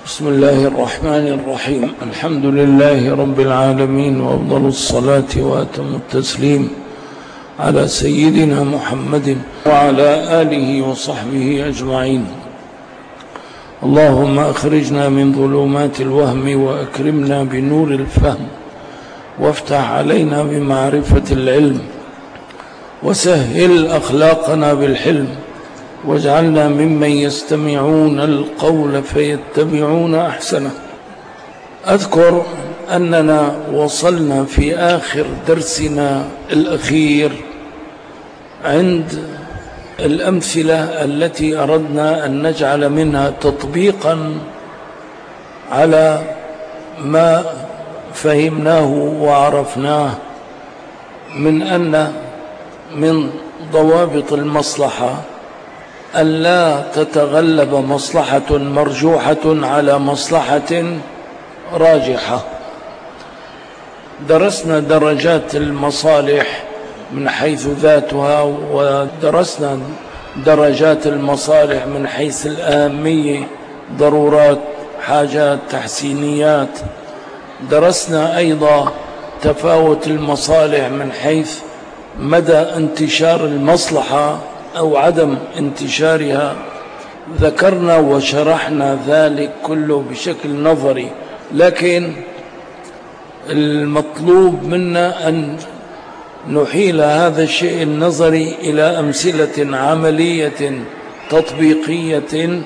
بسم الله الرحمن الرحيم. الحمد لله رب العالمين، وأفضل الصلاة وأتم التسليم على سيدنا محمد وعلى آله وصحبه أجمعين. اللهم أخرجنا من ظلمات الوهم وأكرمنا بنور الفهم، وافتح علينا بمعرفة العلم، وسهل أخلاقنا بالحلم، واجعلنا ممن يستمعون القول فيتبعون أحسنه. أذكر أننا وصلنا في آخر درسنا الأخير عند الأمثلة التي أردنا أن نجعل منها تطبيقا على ما فهمناه وعرفناه من أن من ضوابط المصلحة ألا تتغلب مصلحة مرجوحة على مصلحة راجحة. درسنا درجات المصالح من حيث ذاتها، ودرسنا درجات المصالح من حيث الأهمية، ضرورات، حاجات، تحسينيات. درسنا أيضا تفاوت المصالح من حيث مدى انتشار المصلحة أو عدم انتشارها. ذكرنا وشرحنا ذلك كله بشكل نظري، لكن المطلوب منا أن نحيل هذا الشيء النظري إلى أمثلة عملية تطبيقية.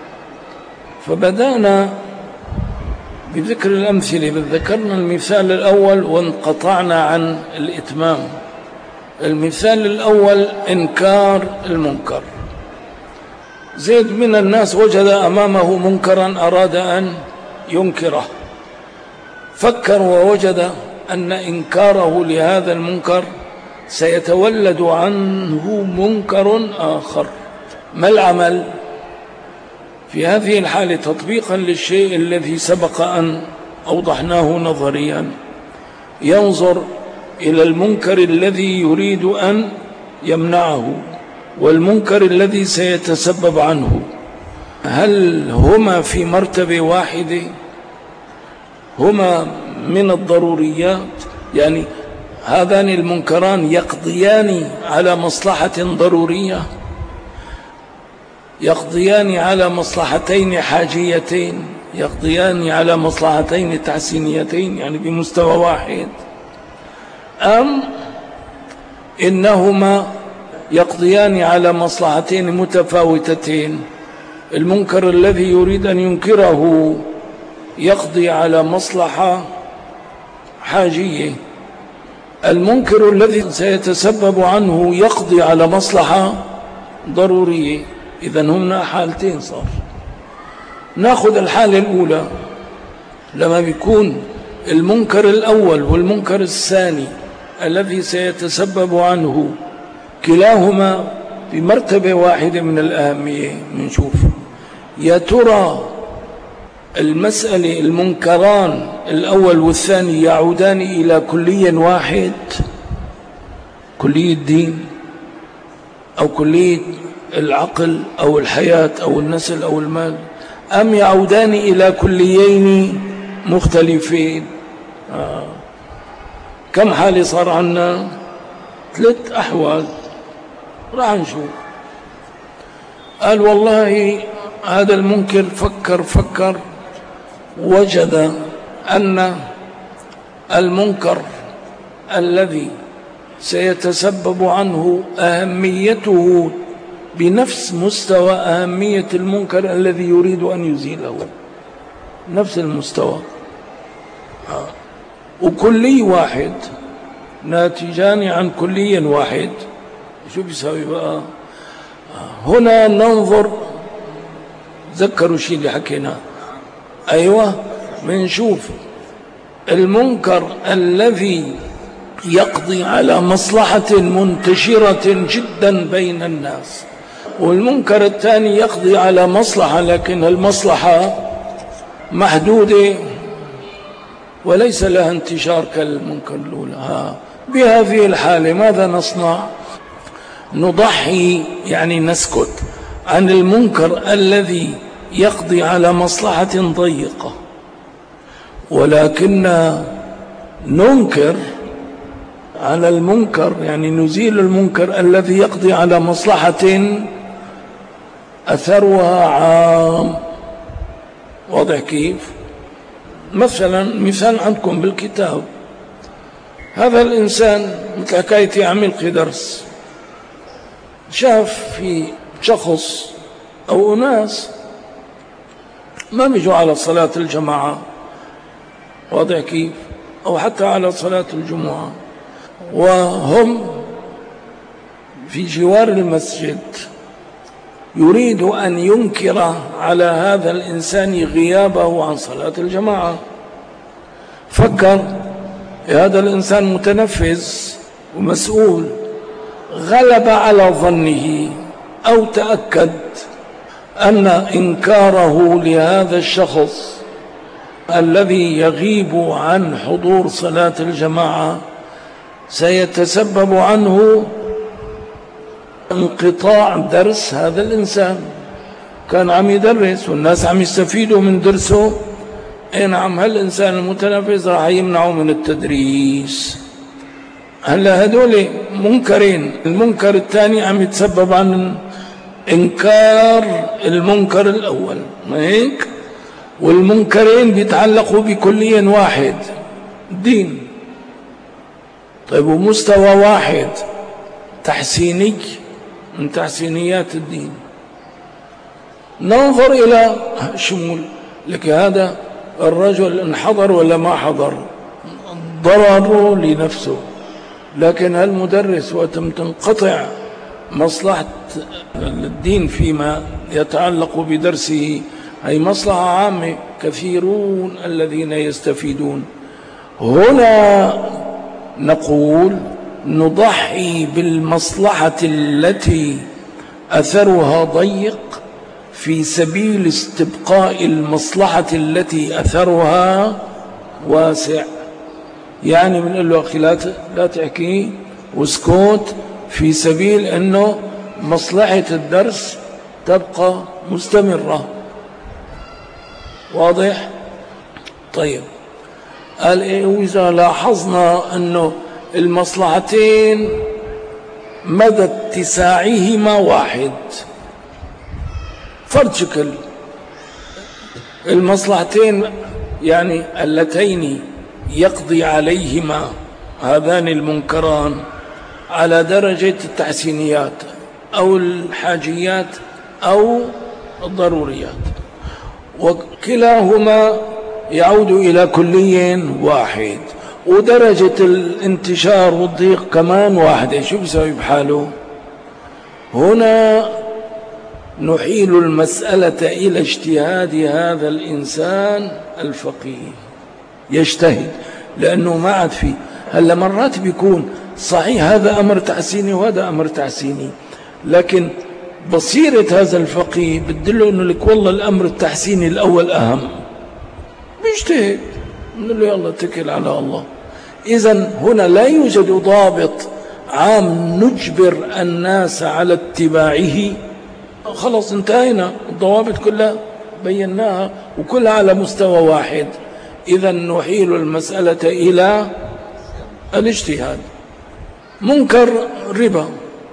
فبدأنا بذكر الأمثلة. ذكرنا المثال الأول وانقطعنا عن الإتمام. المثال الأول إنكار المنكر. زيد من الناس وجد أمامه منكرا أراد أن ينكره، فكر ووجد أن إنكاره لهذا المنكر سيتولد عنه منكر آخر. ما العمل في هذه الحالة تطبيقا للشيء الذي سبق أن أوضحناه نظريا؟ ينظر إلى المنكر الذي يريد أن يمنعه والمنكر الذي سيتسبب عنه، هل هما في مرتبة واحدة؟ هما من الضروريات؟ يعني هذان المنكران يقضيان على مصلحة ضرورية، يقضيان على مصلحتين حاجيتين، يقضيان على مصلحتين تحسينيتين، يعني بمستوى واحد، أم إنهما يقضيان على مصلحتين متفاوتتين؟ المنكر الذي يريد أن ينكره يقضي على مصلحة حاجية، المنكر الذي سيتسبب عنه يقضي على مصلحة ضرورية. إذن هنا حالتين صار. نأخذ الحالة الأولى لما بيكون المنكر الأول والمنكر الثاني الذي سيتسبب عنه كلاهما بمرتبة واحدة من الأهمية. نشوف يا ترى المسألة المنكران الأول والثاني يعودان إلى كلي واحد، كلية الدين أو كلية العقل أو الحياة أو النسل أو المال، أم يعودان إلى كليين مختلفين؟ كم حالة صار عنا؟ 3 أحوال راح نشوف. قال والله هذا المنكر فكر وجد أن المنكر الذي سيتسبب عنه أهميته بنفس مستوى أهمية المنكر الذي يريد أن يزيله، نفس المستوى، وكلي واحد، ناتجان عن كلي واحد. شو بيساوي بقى؟ هنا ننظر، ذكروا شيء اللي حكيناه. أيوة، بنشوف المنكر الذي يقضي على مصلحة منتشرة جدا بين الناس، والمنكر الثاني يقضي على مصلحة لكن المصلحة محدودة وليس لها انتشار كالمنكر الأولى. بهذه الحالة ماذا نصنع؟ نضحي، يعني نسكت عن المنكر الذي يقضي على مصلحة ضيقة، ولكن ننكر على المنكر، يعني نزيل المنكر الذي يقضي على مصلحة أثرها عام. واضح كيف؟ مثلا مثال عندكم بالكتاب، هذا الإنسان مثل حكاية عملقي درس، شاف في شخص أو أناس ما بيجوا على صلاة الجماعة، واضح كيف؟ أو حتى على صلاة الجمعة، وهم في جوار المسجد، يريد أن ينكر على هذا الإنسان غيابه عن صلاة الجماعة. فكر هذا الإنسان متنفس ومسؤول، غلب على ظنه أو تأكد أن إنكاره لهذا الشخص الذي يغيب عن حضور صلاة الجماعة سيتسبب عنه انقطاع درس هذا الإنسان. كان عم يدرس والناس عم يستفيدوا من درسه، نعم، هالإنسان المتنفس راح يمنعه من التدريس. هلا هدول منكرين، المنكر الثاني عم يتسبب عن إنكار المنكر الأول، ما هيك؟ والمنكرين بيتعلقوا بكلي واحد، دين. طيب، ومستوى واحد تحسيني من تحسينيات الدين. ننظر إلى شمول لك هذا الرجل انحضر ولا ما حضر، ضرره لنفسه، لكن هالمدرس وقت تنقطع مصلحة الدين فيما يتعلق بدرسه، هي مصلحة عامة، كثيرون الذين يستفيدون. هنا نقول نضحي بالمصلحة التي أثرها ضيق في سبيل استبقاء المصلحة التي أثرها واسع. يعني بنقول له أخي لا تحكي واسكت، في سبيل أنه مصلحة الدرس تبقى مستمرة. واضح؟ طيب، قال وإذا لاحظنا أنه المصلحتين مدى اتساعهما واحد، فرد شكل المصلحتين يعني اللتين يقضي عليهما هذان المنكران على درجة التحسينيات أو الحاجيات أو الضروريات، وكلاهما يعود إلى كلي واحد، ودرجة الانتشار والضيق كمان واحدة. شو بيسوي بحاله؟ هنا نحيل المسألة إلى اجتهاد هذا الإنسان الفقيه، يجتهد، لأنه ما عاد فيه. هلا مرات بيكون صحيح هذا أمر تحسيني وهذا أمر تحسيني، لكن بصيرة هذا الفقيه بتدله أنه لك والله الأمر التحسيني الأول أهم، بيجتهد، نقول له يلا اتكل على الله. إذن هنا لا يوجد ضابط عام نجبر الناس على اتباعه. خلاص انتهينا، الضوابط كلها بيناها وكلها على مستوى واحد. إذن نحيل المسألة إلى الاجتهاد. منكر ربا،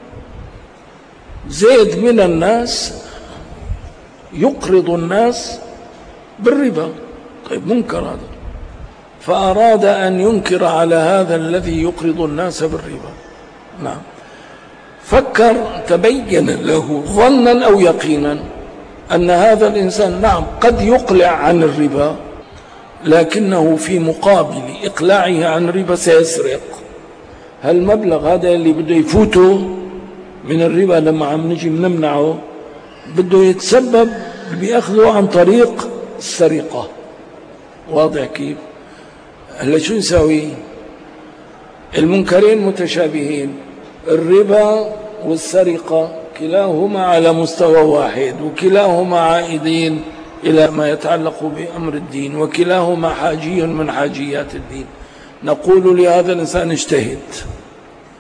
زيد من الناس يقرض الناس بالربا، طيب منكر هذا، فأراد أن ينكر على هذا الذي يقرض الناس بالربا. نعم، فكر، تبين له ظنا أو يقينا أن هذا الإنسان نعم قد يقلع عن الربا، لكنه في مقابل إقلاعه عن الربا سيسرق. هالمبلغ هذا اللي بده يفوته من الربا لما عم نجي منمنعه بده يتسبب بأخذه عن طريق السرقة. واضح كيف؟ هلا شو نسوي؟ المنكرين متشابهين، الربا والسرقة كلاهما على مستوى واحد، وكلاهما عائدين إلى ما يتعلق بأمر الدين، وكلاهما حاجي من حاجيات الدين. نقول لهذا الإنسان اجتهد،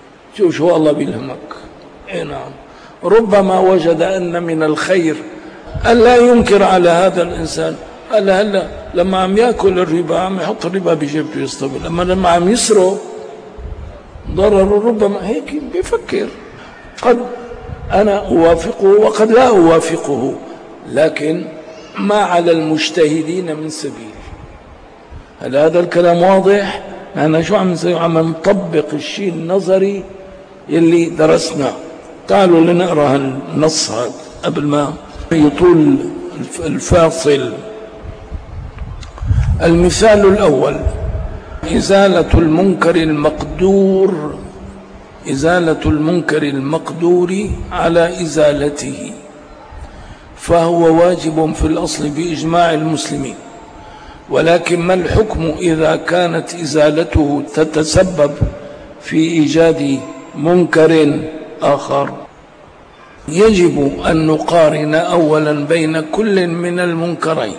شو الله بيلهمك. نعم، ربما وجد أن من الخير ألا ينكر على هذا الإنسان. قال هلا لما عم يأكل الربا عم يحط الربا بجيبته يصطبر، لما عم يسرق ضرر ربما هيك بيفكر. قد أنا أوافقه وقد لا أوافقه، لكن ما على المجتهدين من سبيل. هل هذا الكلام واضح؟ نحن شو عم نسوي؟ عم نطبق الشيء النظري اللي درسناه. تعالوا لنقرأ النص هذا قبل ما يطول الفاصل. المثال الأول: إزالة المنكر المقدور على إزالته، فهو واجب في الأصل بإجماع المسلمين، ولكن ما الحكم إذا كانت إزالته تتسبب في إيجاد منكر آخر؟ يجب أن نقارن أولا بين كل من المنكرين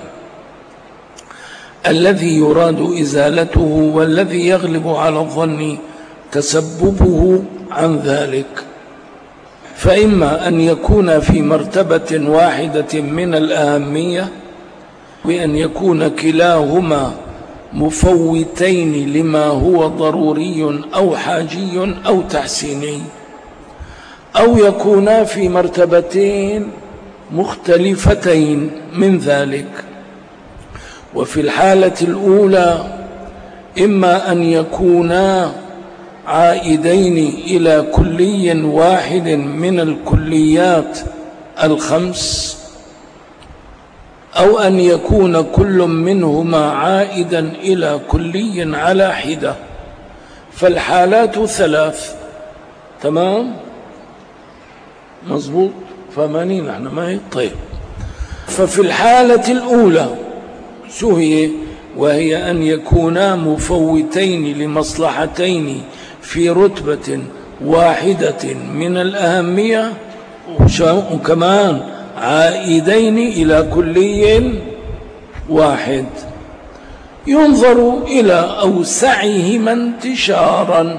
الذي يراد إزالته والذي يغلب على الظن تسببه عن ذلك، فإما أن يكون في مرتبة واحدة من الأهمية، وأن يكون كلاهما مفوتين لما هو ضروري أو حاجي أو تحسيني، أو يكونا في مرتبتين مختلفتين من ذلك. وفي الحالة الأولى إما أن يكونا عائدين إلى كلي واحد من الكليات الخمس، أو أن يكون كل منهما عائدا إلى كلي على حدة. فالحالات ثلاث. تمام؟ مظبوط؟ فهمانين احنا ما هي؟ طيب. ففي الحالة الأولى شو هي؟ وهي أن يكونا مفوتين لمصلحتين في رتبة واحدة من الأهمية، وكمان عائدين إلى كلي واحد، ينظر إلى أوسعهما انتشارا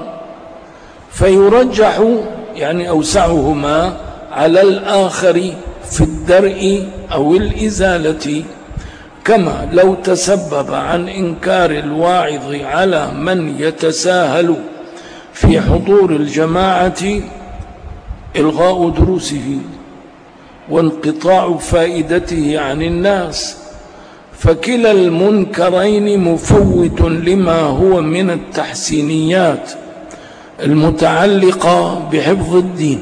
فيرجح يعني أوسعهما على الآخر في الدرء أو الإزالة، كما لو تسبب عن إنكار الواعظ على من يتساهل في حضور الجماعة إلغاء دروسه وانقطاع فائدته عن الناس، فكلا المنكرين مفوت لما هو من التحسينيات المتعلقة بحفظ الدين،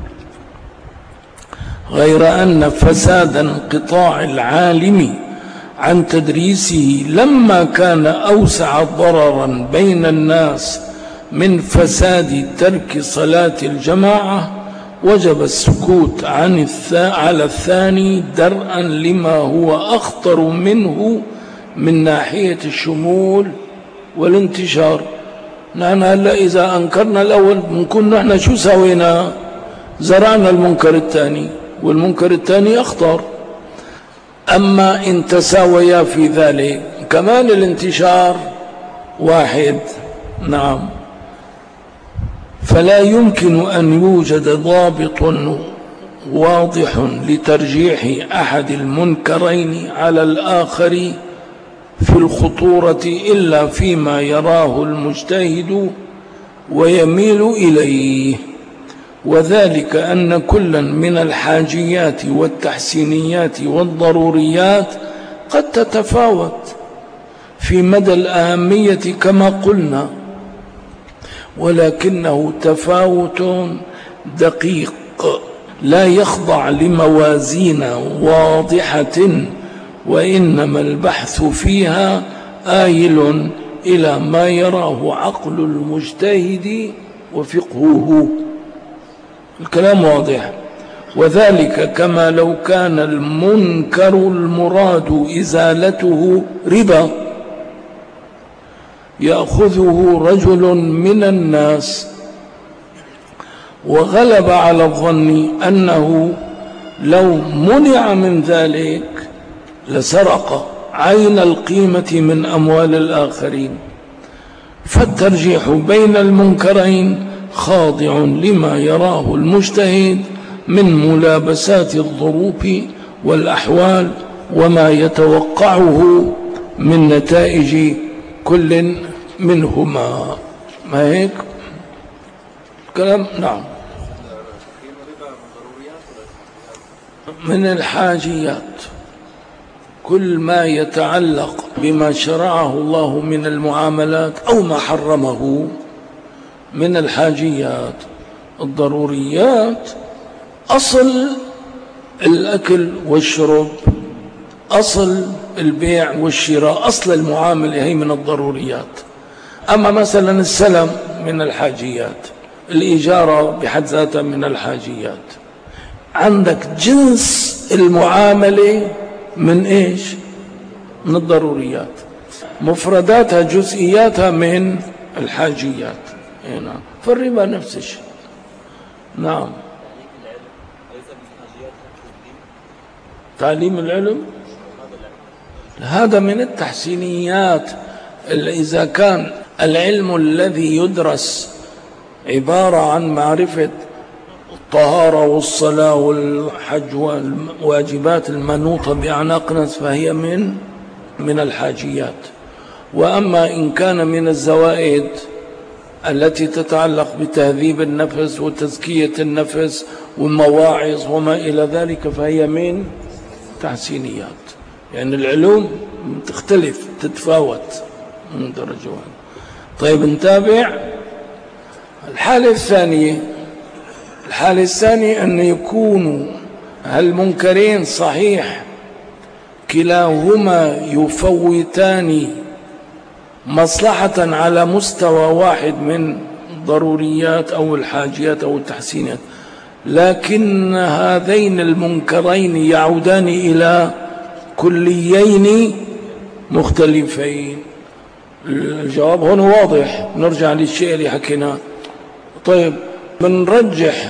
غير أن فساد انقطاع العالم عن تدريسه لما كان أوسع ضررا بين الناس من فساد ترك صلاة الجماعة، وجب السكوت على الثاني درءا لما هو أخطر منه من ناحية الشمول والانتشار. نحن هلا إذا أنكرنا الأول بنكون نحن شو سوينا؟ زرعنا المنكر الثاني، والمنكر الثاني أخطر. أما إن تساويا في ذلك كمان الانتشار واحد، نعم، فلا يمكن أن يوجد ضابط واضح لترجيح أحد المنكرين على الآخر في الخطورة إلا فيما يراه المجتهد ويميل إليه، وذلك أن كلا من الحاجيات والتحسينيات والضروريات قد تتفاوت في مدى الأهمية كما قلنا، ولكنه تفاوت دقيق لا يخضع لموازين واضحة، وإنما البحث فيها آيل إلى ما يراه عقل المجتهد وفقهه. الكلام واضح. وذلك كما لو كان المنكر المراد إزالته ربا يأخذه رجل من الناس، وغلب على الظن أنه لو منع من ذلك لسرق عين القيمة من أموال الآخرين، فالترجيح بين المنكرين خاضع لما يراه المجتهد من ملابسات الظروف والأحوال وما يتوقعه من نتائج كل منهما. ما هيك كلام؟ نعم. من الحاجيات كل ما يتعلق بما شرعه الله من المعاملات أو ما حرمه من الحاجيات. الضروريات أصل الأكل والشرب، أصل البيع والشراء، أصل المعاملة هي من الضروريات. أما مثلا السلم من الحاجيات، الإجارة بحد ذاتها من الحاجيات. عندك جنس المعاملة من إيش؟ من الضروريات، مفرداتها جزئياتها من الحاجيات. نعم. فالربا نفس الشيء. نعم. تعليم العلم هذا من التحسينيات. إذا كان العلم الذي يدرس عبارة عن معرفة الطهارة والصلاة والحج والواجبات المنوطة بأعناق ناس فهي من الحاجيات. وأما إن كان من الزوائد التي تتعلق بتهذيب النفس وتزكية النفس والمواعظ وما إلى ذلك فهي من تحسينيات. يعني العلوم تختلف تتفاوت من درجة واحدة. طيب نتابع الحالة الثانية أن يكونوا هالمنكرين صحيح كلاهما يفوتان مصلحة على مستوى واحد من الضروريات أو الحاجيات أو التحسينات، لكن هذين المنكرين يعودان إلى كليين مختلفين. الجواب هنا واضح. نرجع للشيء اللي حكيناه. طيب بنرجح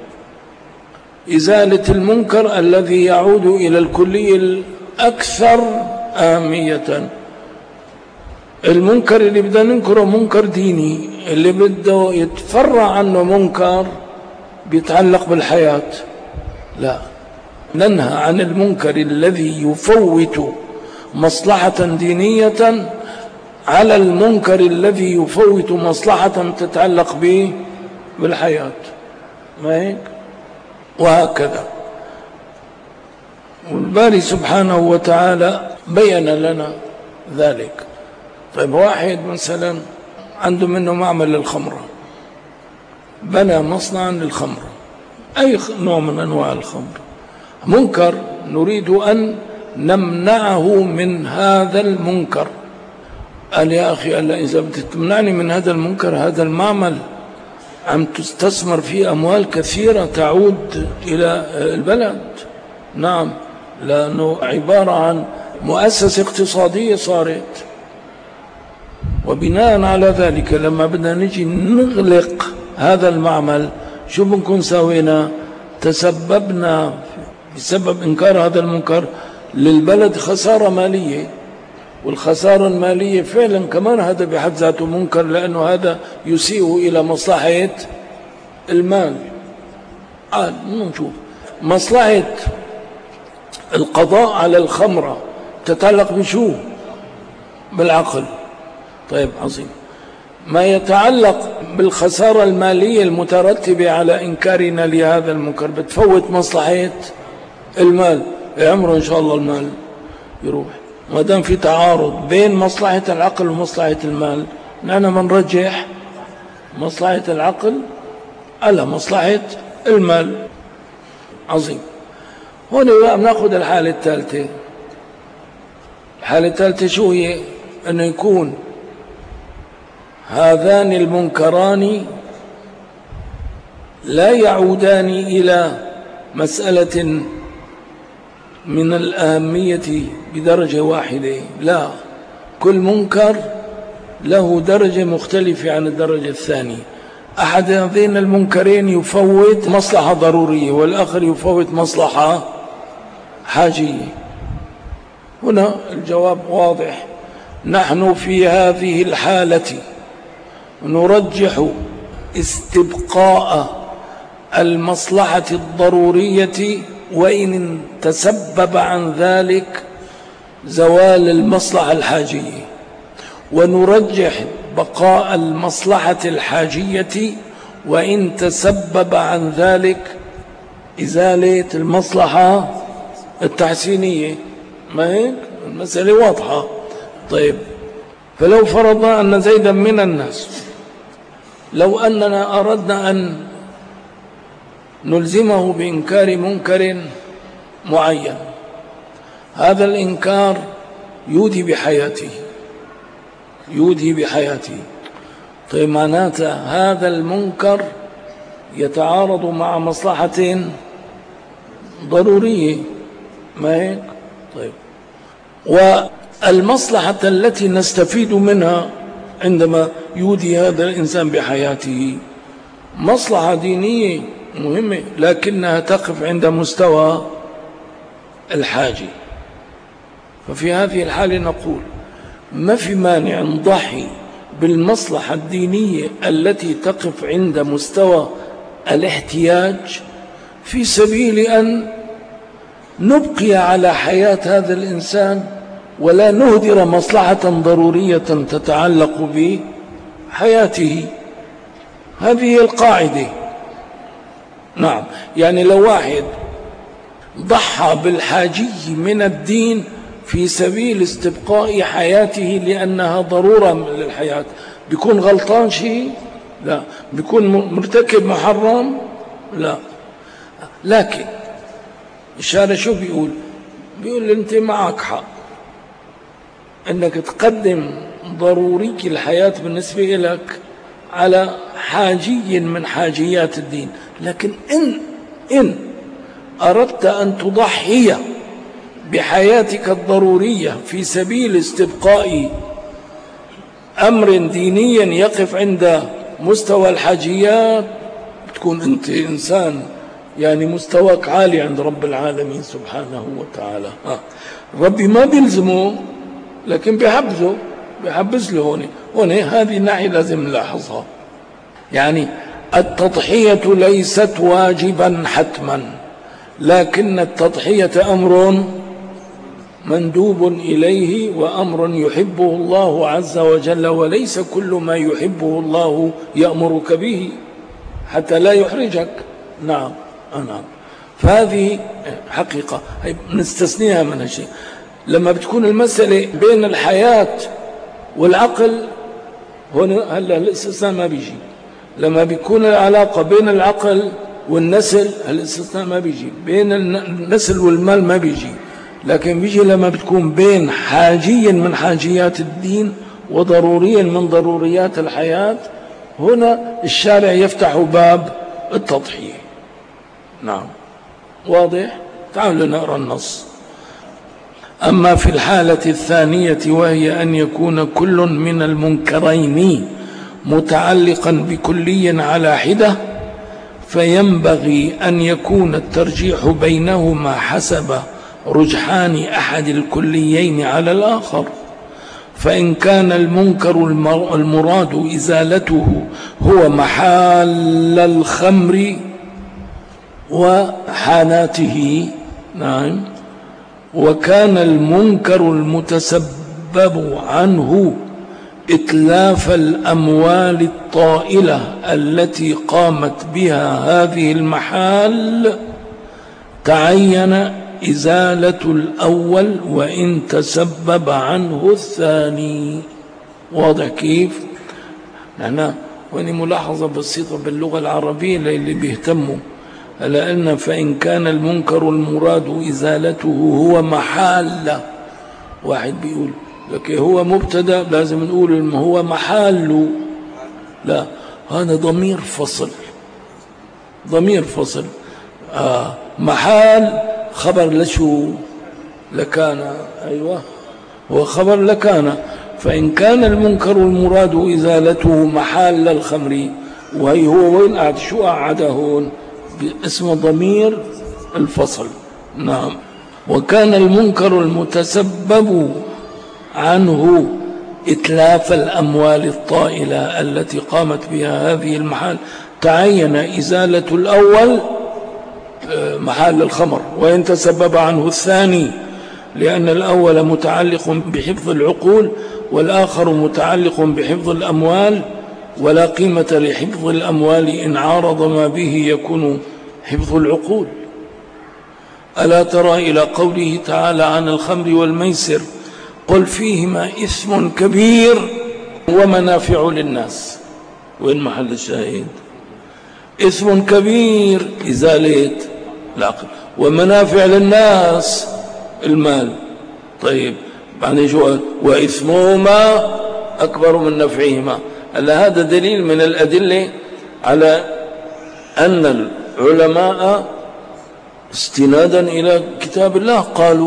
إزالة المنكر الذي يعود إلى الكلي الأكثر أهمية. المنكر اللي بدنا ننكره منكر ديني، اللي بده يتفرع عنه منكر بيتعلق بالحياة. لا، ننهى عن المنكر الذي يفوت مصلحة دينية على المنكر الذي يفوت مصلحة تتعلق به بالحياة. ما هيك؟ وهكذا. والباري سبحانه وتعالى بين لنا ذلك. طيب واحد مثلا عنده منه معمل للخمرة، بنى مصنعا للخمرة، أي نوع من أنواع الخمر، منكر نريد أن نمنعه من هذا المنكر. قال يا أخي ألا إذا بتمنعني من هذا المنكر، هذا المعمل عم تستثمر فيه أموال كثيرة تعود إلى البلد. نعم، لأنه عبارة عن مؤسسة اقتصادية صارت. وبناء على ذلك لما بدنا نجي نغلق هذا المعمل شو بنكون سوينا؟ تسببنا بسبب إنكار هذا المنكر للبلد خسارة مالية، والخسارة المالية فعلا كمان هذا بحد ذاته منكر، لأنه هذا يسيء إلى مصلحة المال. نشوف مصلحة القضاء على الخمرة تتعلق بشو؟ بالعقل. طيب عظيم. ما يتعلق بالخسارة المالية المترتبة على إنكارنا لهذا المنكر بتفوت مصلحة المال. عمره إن شاء الله المال يروح. ما دام في تعارض بين مصلحة العقل ومصلحة المال، نحن بنرجح مصلحة العقل على مصلحة المال. عظيم. هنا بقى بناخذ الحالة الثالثة. الحالة الثالثة شو هي؟ أنه يكون هذان المنكران لا يعودان إلى مسألة من الأهمية بدرجة واحدة، لا، كل منكر له درجة مختلفة عن الدرجة الثانية. أحد هذين المنكرين يفوت مصلحة ضرورية والآخر يفوت مصلحة حاجية. هنا الجواب واضح. نحن في هذه الحالة نرجح استبقاء المصلحة الضرورية وإن تسبب عن ذلك زوال المصلحة الحاجية، ونرجح بقاء المصلحة الحاجية وإن تسبب عن ذلك إزالة المصلحة التحسينية. ما هيك المسألة واضحة. طيب، فلو فرضنا أن زيدا من الناس، لو أننا أردنا أن نلزمه بإنكار منكر معين، هذا الإنكار يودي بحياته. طيب، معناته هذا المنكر يتعارض مع مصلحة ضرورية، ما هيك؟ طيب، والمصلحة التي نستفيد منها عندما يودي هذا الإنسان بحياته مصلحة دينية مهمة، لكنها تقف عند مستوى الحاجة. ففي هذه الحالة نقول ما في مانع نضحي بالمصلحة الدينية التي تقف عند مستوى الاحتياج في سبيل أن نبقي على حياة هذا الإنسان ولا نهدر مصلحة ضرورية تتعلق بحياته. هذه القاعدة. نعم، يعني لو واحد ضحى بالحاجي من الدين في سبيل استبقاء حياته لأنها ضرورة للحياة، بيكون غلطان شيء؟ لا. بيكون مرتكب محرم؟ لا. لكن الشارع شو بيقول أنت معك حق أنك تقدم ضروري الحياة بالنسبة لك على حاجي من حاجيات الدين، لكن إن أردت أن تضحي بحياتك الضرورية في سبيل استبقاء أمر ديني يقف عند مستوى الحاجيات، تكون أنت إنسان يعني مستواك عالي عند رب العالمين سبحانه وتعالى. ربي ما بيلزمه لكن بيحبز له هون هذه الناحية لازم نلاحظها. يعني التضحية ليست واجبا حتما، لكن التضحية أمر مندوب إليه وأمر يحبه الله عز وجل، وليس كل ما يحبه الله يأمرك به حتى لا يحرجك. نعم. فهذه حقيقة نستثنيها من الشيء. لما بتكون المسألة بين الحياة والعقل هنا هلا الاستثناء ما بيجي. لما بيكون العلاقة بين العقل والنسل الاستثناء ما بيجي، بين النسل والمال ما بيجي، لكن بيجي لما بتكون بين حاجي من حاجيات الدين وضروري من ضروريات الحياة، هنا الشارع يفتح باب التضحية. نعم، واضح؟ تعالوا نقرأ النص. أما في الحالة الثانية وهي أن يكون كل من المنكرين متعلقا بكلي على حدة، فينبغي أن يكون الترجيح بينهما حسب رجحان أحد الكليين على الآخر. فإن كان المنكر المراد إزالته هو محال الخمر وحاناته، نعم، وكان المنكر المتسبب عنه إتلاف الأموال الطائلة التي قامت بها هذه المحال، تعين إزالة الأول وإن تسبب عنه الثاني. واضح كيف؟ هنا وإني ملاحظة بسيطة باللغة العربية اللي بيهتموا، لأن فإن كان المنكر المراد إزالته هو محال، واحد بيقول لك هو مبتدا لازم نقول هو محال، لا، هذا ضمير فصل. محال خبر لشو؟ لكان. أيوة، هو خبر لكان. فإن كان المنكر المراد إزالته محال الخمر، وهي هو وين قاعد؟ شو قاعد هون؟ باسم ضمير الفصل. نعم. وكان المنكر المتسبب عنه إتلاف الأموال الطائلة التي قامت بها هذه المحال، تعين إزالة الأول محل الخمر، وإن تسبب عنه الثاني، لأن الأول متعلق بحفظ العقول والآخر متعلق بحفظ الأموال، ولا قيمة لحفظ الأموال إن عارض ما به يكون حفظ العقول. ألا ترى إلى قوله تعالى عن الخمر والميسر قل فيهما إثم كبير ومنافع للناس. وين محل الشاهد؟ إثم كبير إزالة العقل، ومنافع للناس المال. طيب بعدين شو؟ وإثمهما أكبر من نفعهما. هلا هذا دليل من الأدلة على أن العلماء استنادا إلى كتاب الله قالوا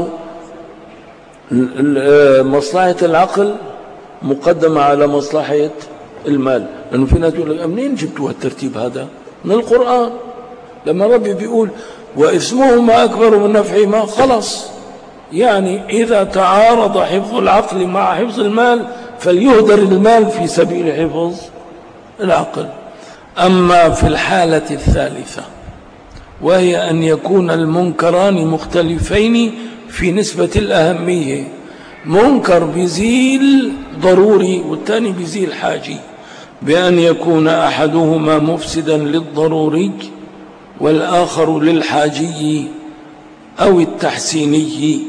مصلحة العقل مقدمة على مصلحة المال. لأنه في ناس يقول لك منين جبتوا الترتيب هذا؟ من القرآن. لما ربي بيقول وإثمهما أكبر من نفعهما، خلص يعني إذا تعارض حفظ العقل مع حفظ المال فليهدر المال في سبيل حفظ العقل. أما في الحالة الثالثة وهي أن يكون المنكران مختلفين في نسبة الأهمية، منكر بزيل ضروري والثاني بزيل حاجي، بأن يكون أحدهما مفسدا للضروري والآخر للحاجي أو التحسيني،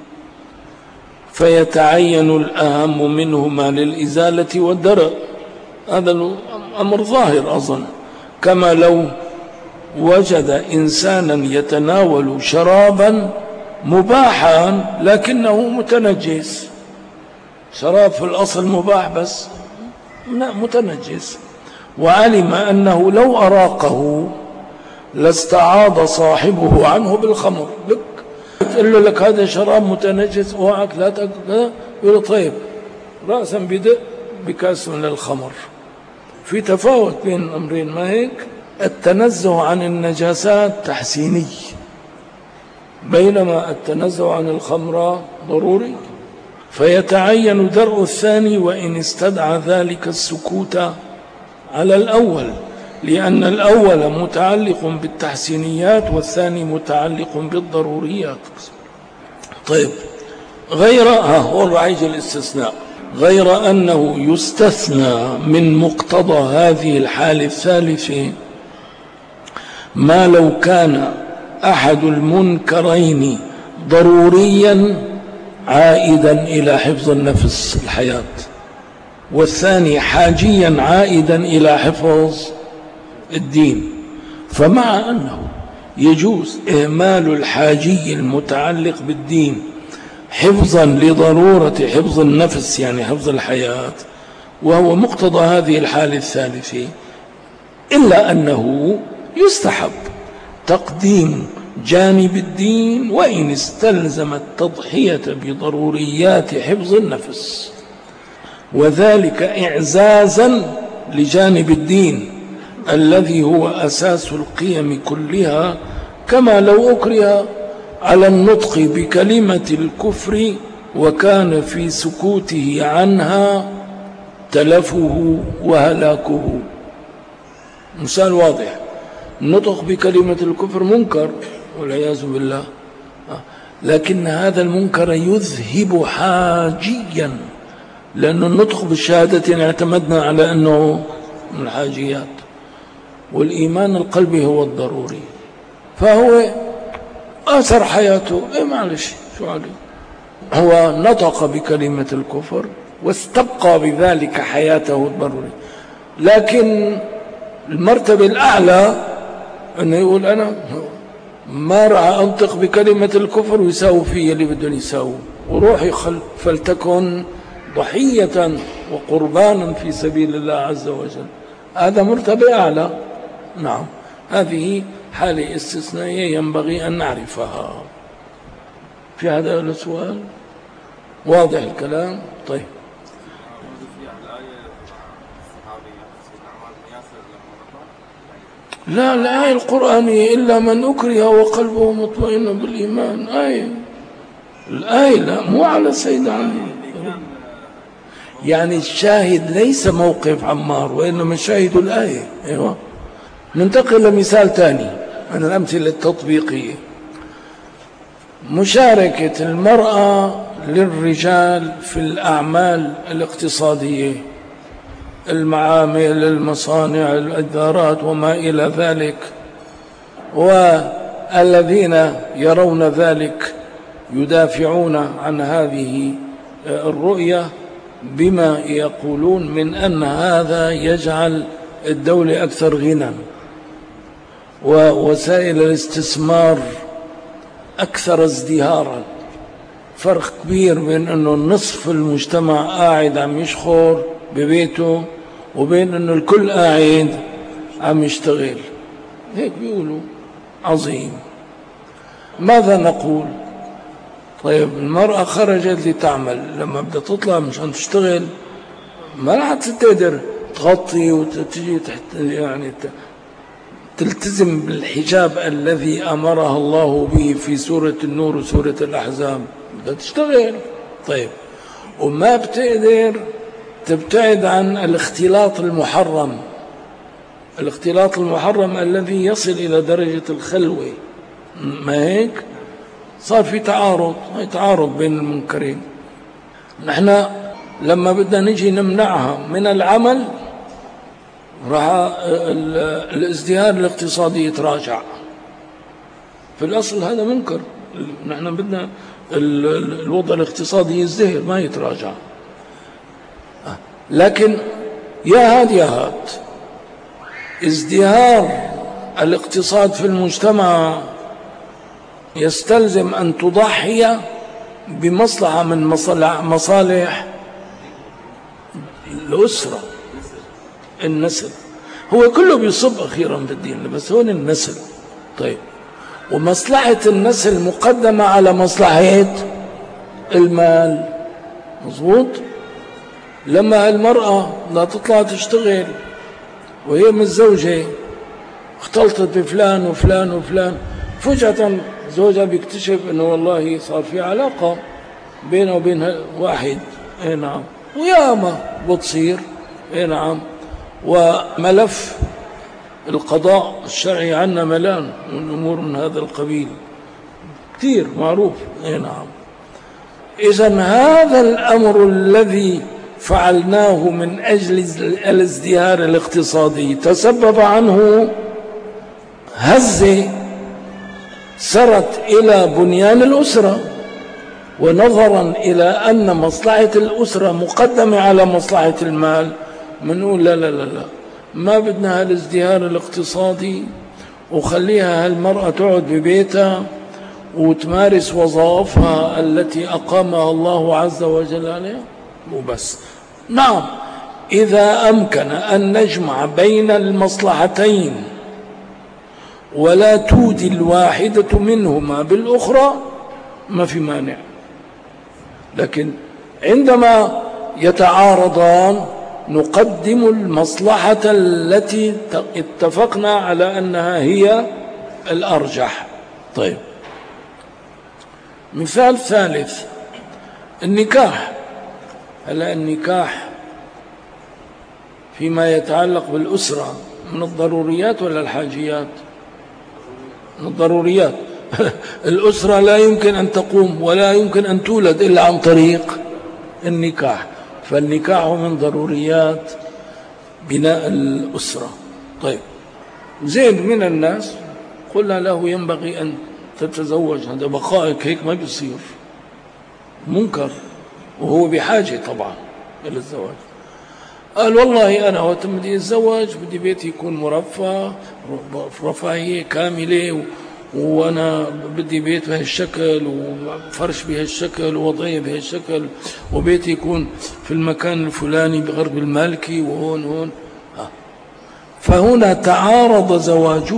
فيتعين الأهم منهما للإزالة والدرء. هذا الأمر ظاهر أظن، كما لو وجد إنسانا يتناول شرابا مباحا لكنه متنجس، شراب في الأصل مباح بس متنجس، وعلم أنه لو أراقه لاستعاض صاحبه عنه بالخمر. لك تقول له لك هذا شراب متنجس اوعك لا تاكل، يقول طيب رأسا بدء بكاس من الخمر. في تفاوت بين الأمرين، ما هيك؟ التنزه عن النجاسات تحسيني، بينما التنزه عن الخمر ضروري، فيتعين درء الثاني وإن استدعى ذلك السكوت على الأول، لأن الأول متعلق بالتحسينيات والثاني متعلق بالضروريات. طيب غير هو راح الاستثناء، غير أنه يستثنى من مقتضى هذه الحالة الثالثة ما لو كان أحد المنكرين ضروريا عائدا إلى حفظ النفس الحياة، والثاني حاجيا عائدا إلى حفظ الدين. فمع أنه يجوز إهمال الحاجي المتعلق بالدين حفظا لضرورة حفظ النفس يعني حفظ الحياة، وهو مقتضى هذه الحالة الثالثة، إلا أنه يستحب تقديم جانب الدين وإن استلزم التضحية بضروريات حفظ النفس، وذلك إعزازا لجانب الدين الذي هو أساس القيم كلها، كما لو أكره على النطق بكلمة الكفر وكان في سكوته عنها تلفه وهلاكه. مثال واضح، النطق بكلمة الكفر منكر والعياذ بالله، لكن هذا المنكر يذهب حاجيا، لأن النطق بالشهادة اعتمدنا على أنه من الحاجيات، والإيمان القلبي هو الضروري، فهو أثر حياته معلش شو عليه، هو نطق بكلمة الكفر واستبقى بذلك حياته الضروري. لكن المرتبة الأعلى أنه يقول أنا ما راح أنطق بكلمة الكفر ويساوي فيه اللي بدهم يساوي، وروحي فلتكن ضحية وقربانا في سبيل الله عز وجل. هذا مرتبة أعلى. نعم، هذه حالة استثنائية ينبغي أن نعرفها. في هذا السؤال واضح الكلام؟ طيب. لا الآية القرآنية إلا من أكره وقلبه مطمئن بالإيمان، الآية لا مو على سيد علي، يعني الشاهد ليس موقف عمار وإنما شاهد الآية. أيوة. ننتقل لمثال ثاني. من الأمثلة التطبيقية مشاركة المرأة للرجال في الأعمال الاقتصادية، المعامل، المصانع، الإدارات وما إلى ذلك، والذين يرون ذلك يدافعون عن هذه الرؤية بما يقولون من أن هذا يجعل الدولة أكثر غنى ووسائل الاستثمار أكثر ازدهارا. فرق كبير بين أنه نصف المجتمع قاعد عم يشخر ببيته وبين أنه الكل قاعد عم يشتغل. هيك بيقولوا. عظيم. ماذا نقول؟ طيب المرأة خرجت لتعمل، لما بدها تطلع مشان تشتغل ما رح تقدر تغطي وتجي تحت يعني تلتزم بالحجاب الذي أمرها الله به في سورة النور وسورة الأحزاب. بدها تشتغل. طيب وما بتقدر تبتعد عن الاختلاط المحرم، الاختلاط المحرم الذي يصل إلى درجة الخلوة. ما هيك؟ صار في تعارض بين المنكرين. نحن لما بدنا نجي نمنعها من العمل راح الازدهار الاقتصادي يتراجع. في الأصل هذا منكر. نحن بدنا الوضع الاقتصادي يزدهر ما يتراجع. لكن يا هاد ازدهار الاقتصاد في المجتمع يستلزم أن تضحي بمصلحة من مصالح الأسرة، النسل. هو كله بيصب أخيرا بالدين بس هون النسل. طيب ومصلحة النسل مقدمة على مصلحة المال. مظبوط. لما المرأة لا تطلع تشتغل وهي متزوجة اختلطت بفلان وفلان وفلان، فجأة زوجها بيكتشف انه والله صار في علاقة بينه وبين واحد. اي نعم. وياما بتصير. اي نعم. وملف القضاء الشرعي عنا ملان من الأمور من هذا القبيل كثير معروف. اي نعم. إذن هذا الأمر الذي فعلناه من أجل الازدهار الاقتصادي تسبب عنه هزة سرت إلى بنيان الأسرة، ونظرا إلى أن مصلحة الأسرة مقدمة على مصلحة المال منقول لا لا لا لا ما بدنا هالازدهار الاقتصادي وخليها هالمرأة تقعد ببيتها وتمارس وظائفها التي أقامها الله عز وجل عليها وبس. نعم إذا أمكن أن نجمع بين المصلحتين ولا تودي الواحدة منهما بالأخرى ما في مانع، لكن عندما يتعارضان نقدم المصلحة التي اتفقنا على أنها هي الأرجح. طيب مثال ثالث النكاح. هلا النكاح فيما يتعلق بالأسرة من الضروريات ولا الحاجيات؟ من الضروريات. الأسرة لا يمكن أن تقوم ولا يمكن أن تولد إلا عن طريق النكاح، فالنكاح من ضروريات بناء الأسرة. طيب زيد من الناس قلنا له ينبغي أن تتزوج، هذا بقائك هيك ما بيصير، منكر، وهو بحاجة طبعا إلى الزواج. قال والله أنا وقت بدي أتزوج بدي بيتي يكون مرفه، رفاهية كاملة، وأنا بدي بيت بهالشكل وفرش بهالشكل ووضعية بهالشكل، وبيتي يكون في المكان الفلاني بغرب المالكي وهون. فهنا تعارض زواجه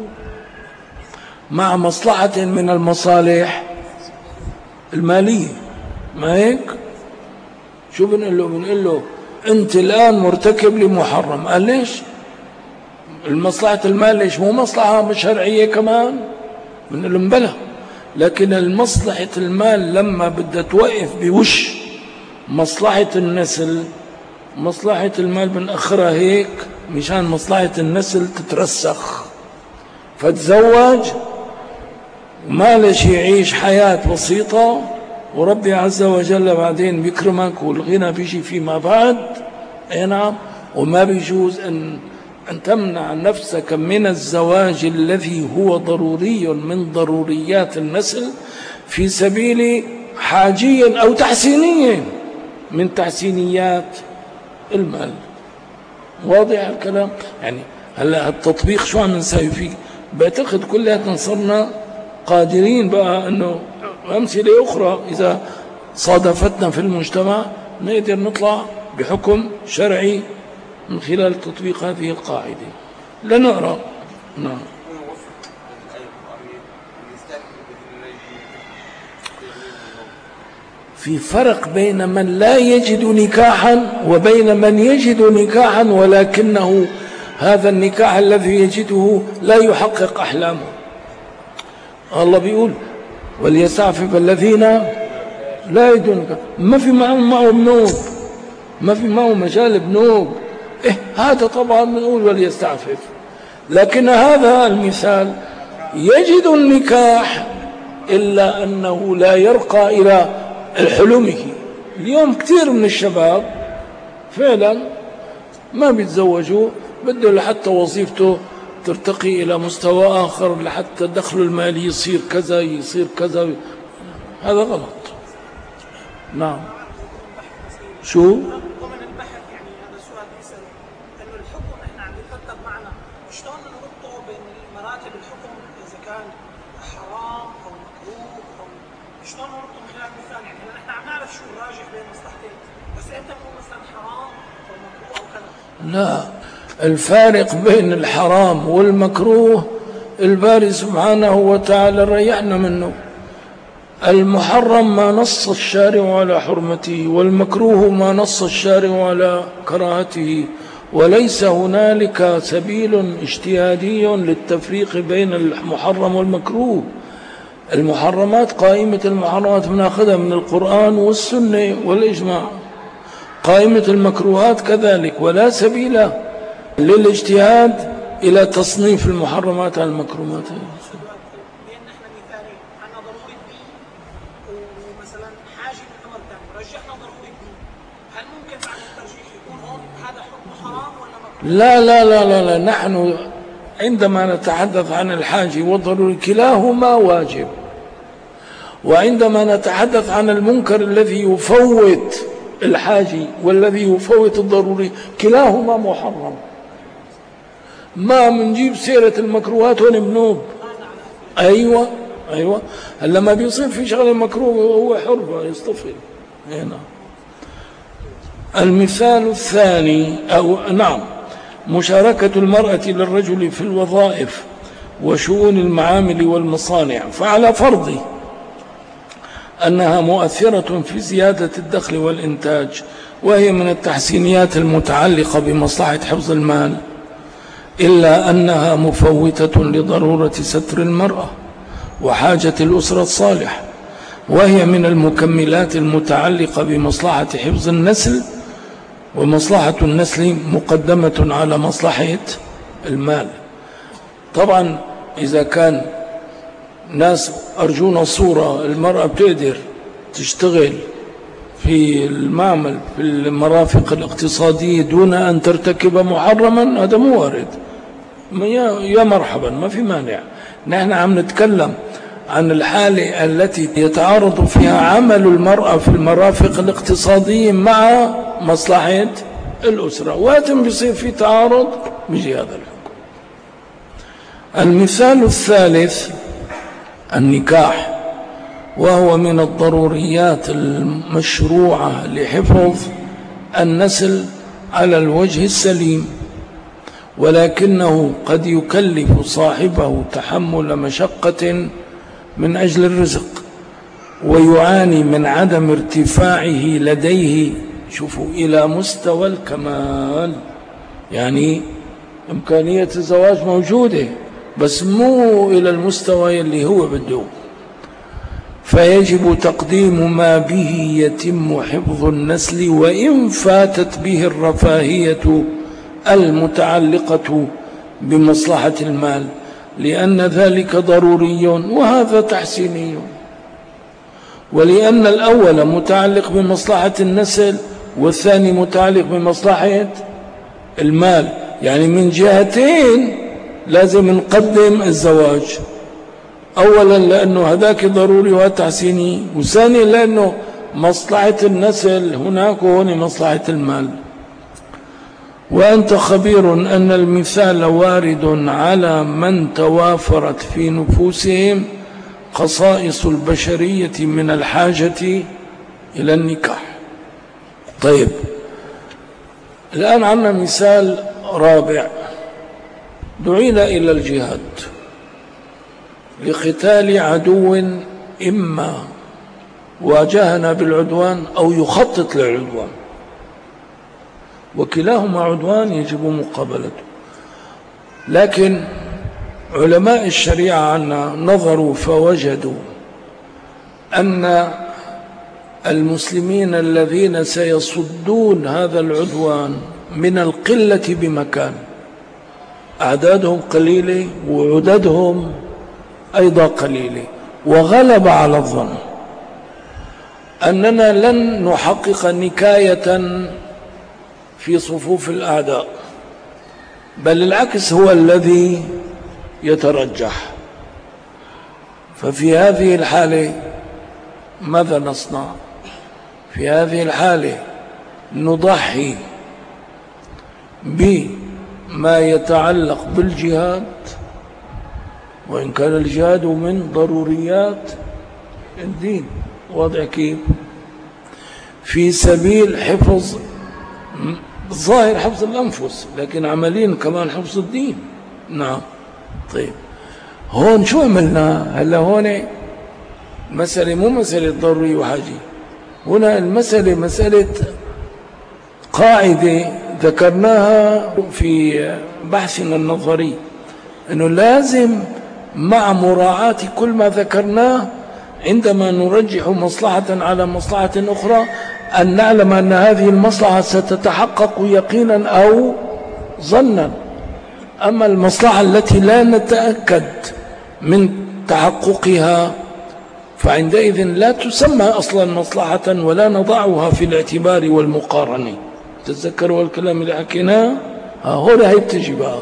مع مصلحة من المصالح المالية. ما هيك؟ شو بنقول له؟ بنقول له أنت الآن مرتكب لمحرم. قال ليش؟ المصلحة المال ليش مو مصلحة شرعية كمان؟ بنقول له بلى، لكن المصلحة المال لما بدها توقف بوش مصلحة النسل، مصلحة المال بنأخرها هيك مشان مصلحة النسل تترسخ. فتزوج ومالش يعيش حياة بسيطة، وربي عز وجل بعدين بيكرمك والغنى بيجي فيما بعد. اي نعم. وما بيجوز أن تمنع نفسك من الزواج الذي هو ضروري من ضروريات النسل في سبيل حاجي أو تحسيني من تحسينيات المال. واضح الكلام؟ يعني هلا التطبيق شو عم نساوي فيه؟ بعتقد كلياتنا صرنا قادرين بقى انه امثله اخرى اذا صادفتنا في المجتمع نقدر نطلع بحكم شرعي من خلال تطبيق هذه القاعده. لنقرا. نعم. في فرق بين من لا يجد نكاحا وبين من يجد نكاحا ولكنه هذا النكاح الذي يجده لا يحقق أحلامه. الله بيقول وليستعفف الذين لا يجدون نكاحا، ما في معه بنوب، ما في معه مجال بنوب. هذا طبعا بنقول وليستعفف، لكن هذا المثال يجد النكاح إلا أنه لا يرقى إلى حلمه. اليوم كثير من الشباب فعلا ما بيتزوجوا، بده لحتى وظيفته ترتقي إلى مستوى آخر، لحتى دخله المالي يصير كذا يصير كذا. هذا غلط. نعم. شو؟ ضمن البحث يعني هذا السؤال بيسأل انه الحكم احنا عم يترتب معنا، شلون نربطه بين مراتب الحكم اذا كان حرام او مكروه، او شلون نربطه من خلال مثال؟ يعني احنا عم نعرف شو الراجح بين مصلحتين، بس امتى نقول مثلا حرام او مكروه او كذا؟ لا، الفارق بين الحرام والمكروه الباري سبحانه وتعالى ريحنا منه. المحرم ما نص الشارع على حرمته، والمكروه ما نص الشارع على كراهته، وليس هنالك سبيل اجتهادي للتفريق بين المحرم والمكروه. المحرمات قائمة المحرمات بناخذها من القرآن والسنة والإجماع، قائمة المكروهات كذلك، ولا سبيل للاجتهاد إلى تصنيف المحرمات على المكروهات. لا لا لا لا لا، نحن عندما نتحدث عن الحاجة والضروري كلاهما واجب، وعندما نتحدث عن المنكر الذي يفوت الحاجة والذي يفوت الضروري كلاهما محرم. ما منجيب سيرة المكروهات هون بنوب. أيوة أيوة. هلا ما بيصير في شغله مكروه هو حر يصطفل هنا. المثال الثاني أو نعم مشاركة المرأة للرجل في الوظائف وشؤون المعامل والمصانع، فعلى فرض أنها مؤثرة في زيادة الدخل والإنتاج، وهي من التحسينيات المتعلقة بمصلحة حفظ المال، إلا أنها مفوتة لضرورة ستر المرأة وحاجة الأسرة الصالحة، وهي من المكملات المتعلقة بمصلحة حفظ النسل، ومصلحة النسل مقدمة على مصلحة المال. طبعا إذا كان ناس أرجونا صورة المرأة بتقدر تشتغل في المعمل في المرافق الاقتصادية دون أن ترتكب محرما، هذا مو وارد. يا مرحبا، ما في مانع. نحن عم نتكلم عن الحالة التي يتعارض فيها عمل المرأة في المرافق الاقتصادية مع مصلحة الأسرة، وقتم بيصير في تعارض بيجي هذا الحكم. المثال الثالث النكاح، وهو من الضروريات المشروعة لحفظ النسل على الوجه السليم، ولكنه قد يكلف صاحبه تحمل مشقة من أجل الرزق، ويعاني من عدم ارتفاعه لديه شوفوا إلى مستوى الكمال. يعني إمكانية الزواج موجودة بس مو إلى المستوى اللي هو بده، فيجب تقديم ما به يتم حفظ النسل وإن فاتت به الرفاهية المتعلقة بمصلحة المال، لأن ذلك ضروري وهذا تحسيني، ولأن الأول متعلق بمصلحة النسل والثاني متعلق بمصلحة المال، يعني من جهتين لازم نقدم الزواج، أولا لأنه هذاك ضروري وتحسيني، وثانيا لأنه مصلحة النسل هناك وهنا مصلحة المال. وأنت خبير أن المثال وارد على من توافرت في نفوسهم خصائص البشرية من الحاجة إلى النكاح. طيب الآن عندنا مثال رابع، دعينا إلى الجهاد لقتال عدو إما واجهنا بالعدوان أو يخطط للعدوان، وكلاهما عدوان يجب مقابلته. لكن علماء الشريعة عنا نظروا فوجدوا أن المسلمين الذين سيصدون هذا العدوان من القلة بمكان، أعدادهم قليلة وعددهم أيضا قليلة، وغلب على الظن أننا لن نحقق نكاية في صفوف الأعداء، بل العكس هو الذي يترجح. ففي هذه الحالة ماذا نصنع؟ في هذه الحالة نضحي بما يتعلق بالجهاد، وإن كان الجهاد من ضروريات الدين، وضع كيف؟ في سبيل حفظ الظاهر حفظ الأنفس، لكن عمليا كمان حفظ الدين. نعم. طيب هون شو عملنا؟ هلا هون مسألة مو مسألة ضروري وحاجة، هنا المسألة مسألة قاعدة ذكرناها في بحثنا النظري، أنه لازم مع مراعاة كل ما ذكرناه عندما نرجح مصلحة على مصلحة أخرى أن نعلم أن هذه المصلحة ستتحقق يقينا أو ظنا. أما المصلحة التي لا نتأكد من تحققها فعندئذ لا تسمى أصلا مصلحة ولا نضعها في الاعتبار والمقارنة. تتذكروا الكلام اللي حكيناه؟ هنا هي بتجي بقى،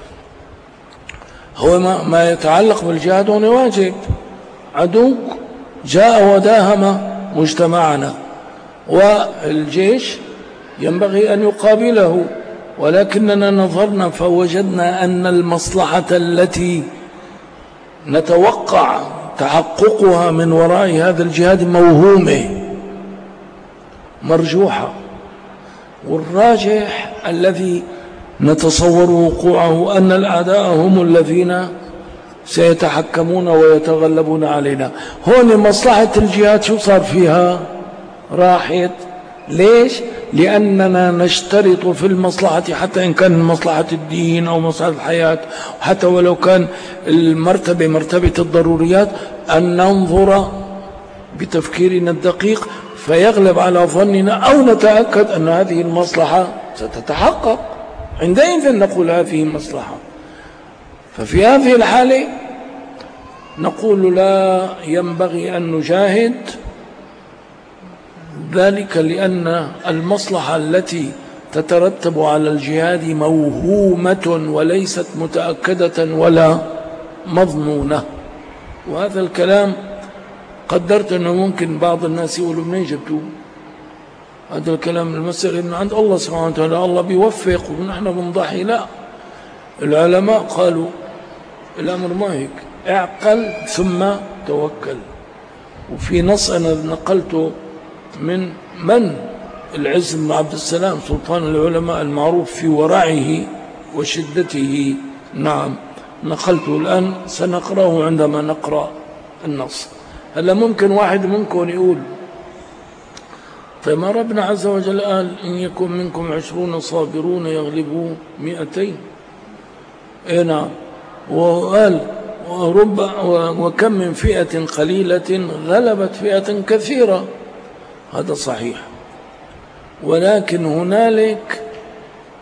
هو ما يتعلق بالجهاد هنا واجب. عدو جاء وداهم مجتمعنا والجيش ينبغي أن يقابله، ولكننا نظرنا فوجدنا أن المصلحة التي نتوقع تحققها من وراء هذا الجهاد موهومة مرجوحة، والراجح الذي نتصور وقوعه أن الأعداء هم الذين سيتحكمون ويتغلبون علينا. هون مصلحة الجهاد شو صار فيها؟ راحت. ليش؟ لأننا نشترط في المصلحة حتى إن كان مصلحة الدين أو مصلحة الحياة، حتى ولو كان المرتبة مرتبة الضروريات، أن ننظر بتفكيرنا الدقيق فيغلب على ظننا أو نتأكد أن هذه المصلحة ستتحقق، عندئذ نقول هذه مصلحة. ففي هذه الحالة نقول لا ينبغي أن نجاهد، ذلك لأن المصلحة التي تترتب على الجهاد موهومة وليست متأكدة ولا مضمونة. وهذا الكلام قدرت أنه ممكن بعض الناس يقولوا منين جبتوه هذا الكلام؟ المسألة من عند الله سبحانه وتعالى، الله بيوفق ونحن بنضحي. لا، العلماء قالوا الأمر ما هيك، اعقل ثم توكل. وفي نص أنا نقلته من العز بن عبد السلام سلطان العلماء المعروف في ورعه وشدته. نعم نقلته، الآن سنقرأه عندما نقرأ النص. هلا ممكن واحد منكم يقول طيب ما ربنا عز وجل قال إن يكن منكم 20 صابرون يغلبوا 200. نعم، وقال وكم من فئة قليلة غلبت فئة كثيرة. هذا صحيح، ولكن هنالك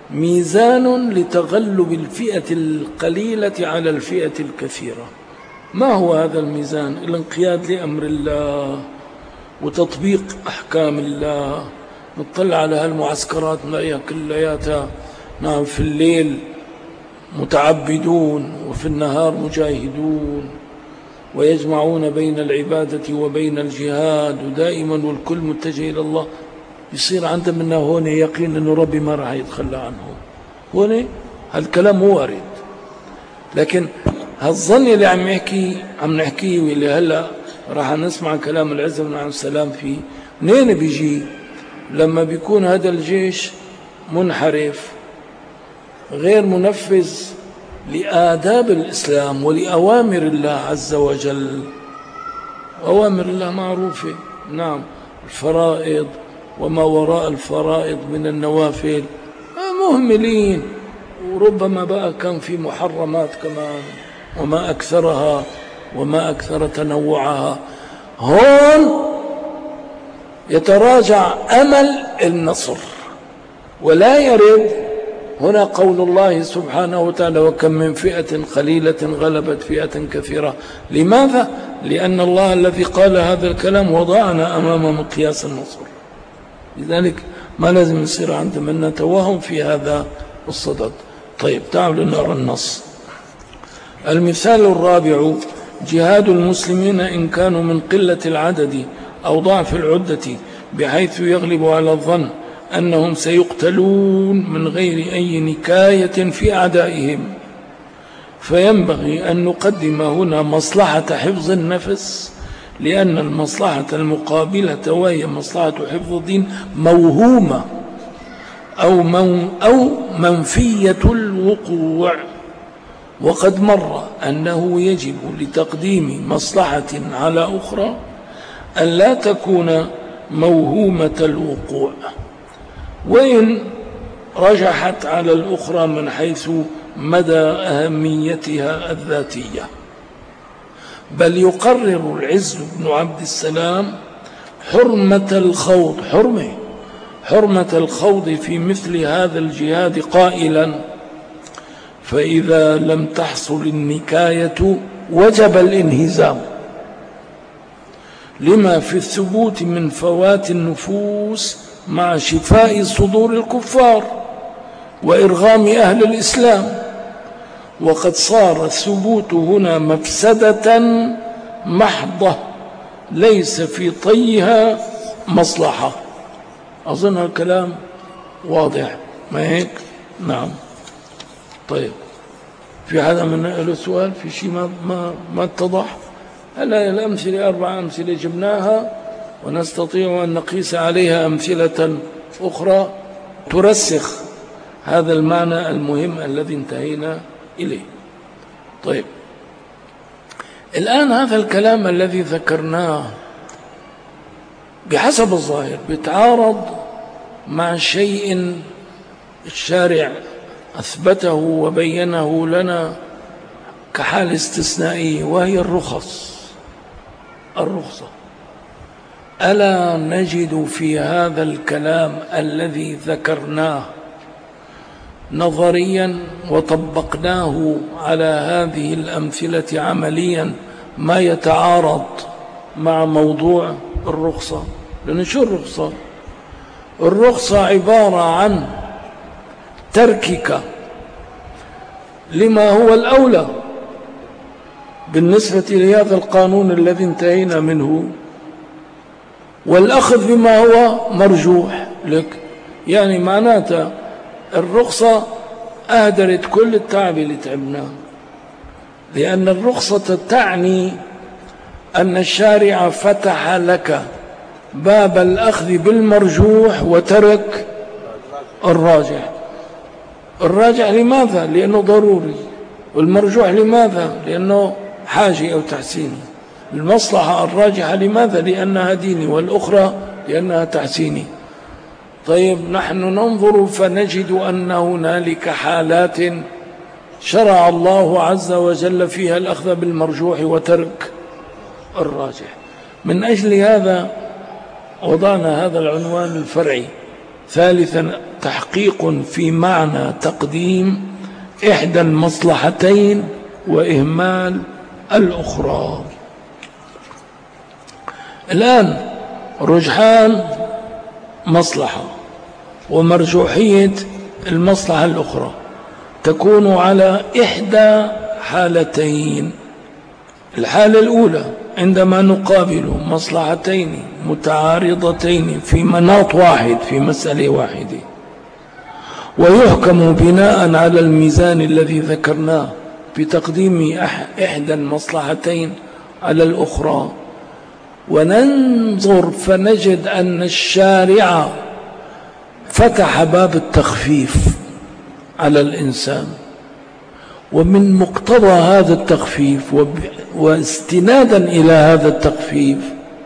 ميزان لتغلب الفئة القليلة على الفئة الكثيرة. ما هو هذا الميزان؟ الانقياد لأمر الله وتطبيق أحكام الله. نطلع على هالمعسكرات نلاقيها كلياتها نعم في الليل متعبدون وفي النهار مجاهدون، ويجمعون بين العبادة وبين الجهاد، ودائما والكل متجه إلى الله. يصير عندنا هون يقين أنه ربي ما راح يتخلى عنه. هون هالكلام مو وارد، لكن هالظن اللي عم نحكيه واللي هلا راح نسمع كلام العز بن عبد السلام فيه، منين بيجي؟ لما بيكون هذا الجيش منحرف غير منفذ لآداب الإسلام ولأوامر الله عز وجل. أوامر الله معروفة، نعم، الفرائض وما وراء الفرائض من النوافل مهملين، وربما بقى كان في محرمات كمان وما أكثرها وما أكثر تنوعها. هون يتراجع أمل النصر، ولا يرد هنا قول الله سبحانه وتعالى: وكم من فئة قليلة غلبت فئة كثيرة. لماذا؟ لأن الله الذي قال هذا الكلام وضعنا أمام مقياس النصر. لذلك ما لازم يصير عندنا توهم في هذا الصدد. طيب تعالوا نرى النص. المثال الرابع: جهاد المسلمين إن كانوا من قلة العدد أو ضعف العدة بحيث يغلب على الظن أنهم سيقتلون من غير أي نكاية في أعدائهم، فينبغي أن نقدم هنا مصلحة حفظ النفس، لأن المصلحة المقابلة وهي مصلحة حفظ الدين موهومة أو منفية الوقوع. وقد مر أنه يجب لتقديم مصلحة على أخرى أن لا تكون موهومة الوقوع، وإن رجحت على الأخرى من حيث مدى أهميتها الذاتية. بل يقرر العز بن عبد السلام حرمة الخوض في مثل هذا الجهاد قائلا: فإذا لم تحصل النكاية وجب الانهزام، لما في الثبوت من فوات النفوس مع شفاء صدور الكفار وإرغام أهل الإسلام. وقد صار الثبوت هنا مفسدة محضة ليس في طيها مصلحة. أظن الكلام واضح، ما هيك؟ نعم. طيب، في هذا من له سؤال؟ في شيء ما اتضح؟ هلا الأمثلة 4 أمثلة جبناها، ونستطيع أن نقيس عليها أمثلة أخرى ترسخ هذا المعنى المهم الذي انتهينا إليه. طيب، الآن هذا الكلام الذي ذكرناه بحسب الظاهر بيتعارض مع شيء الشارع أثبته وبينه لنا كحال استثنائية، وهي الرخصة. ألا نجد في هذا الكلام الذي ذكرناه نظريا وطبقناه على هذه الأمثلة عمليا ما يتعارض مع موضوع الرخصة؟ لأن شو الرخصة؟ الرخصة عبارة عن تركك لما هو الأولى بالنسبة لهذا القانون الذي انتهينا منه، والأخذ بما هو مرجوح لك. يعني معناتها الرخصة أهدرت كل التعب اللي تعبناه، لأن الرخصة تعني أن الشارع فتح لك باب الأخذ بالمرجوح وترك الراجح. الراجح لماذا؟ لأنه ضروري. والمرجوح لماذا؟ لأنه حاجة أو تحسين. المصلحة الراجحة لماذا؟ لأنها ديني، والأخرى لأنها تحسيني. طيب، نحن ننظر فنجد أن هنالك حالات شرع الله عز وجل فيها الأخذ بالمرجوح وترك الراجح. من أجل هذا وضعنا هذا العنوان الفرعي ثالثا تحقيق في معنى تقديم إحدى المصلحتين وإهمال الأخرى. الآن رجحان مصلحة ومرجوحية المصلحة الأخرى تكون على إحدى حالتين. الحالة الأولى عندما نقابل مصلحتين متعارضتين في مناط واحد في مسألة واحدة، ويحكم بناء على الميزان الذي ذكرناه بتقديم إحدى المصلحتين على الأخرى، وننظر فنجد أن الشارع فتح باب التخفيف على الإنسان، ومن مقتضى هذا التخفيف واستنادا إلى هذا التخفيف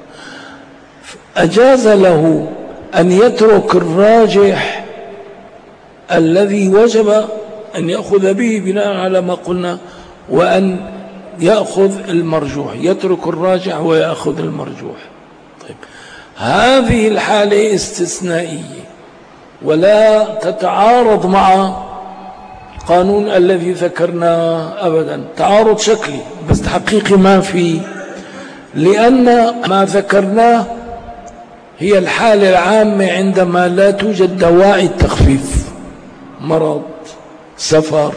أجاز له أن يترك الراجح الذي وجب أن يأخذ به بناء على ما قلنا، وأن يأخذ المرجوح، يترك الراجح ويأخذ المرجوح. طيب، هذه الحالة استثنائية ولا تتعارض مع القانون الذي ذكرناه أبدا، تعارض شكلي بس حقيقي ما فيه، لأن ما ذكرناه هي الحالة العامة عندما لا توجد دواعي التخفيف، مرض، سفر.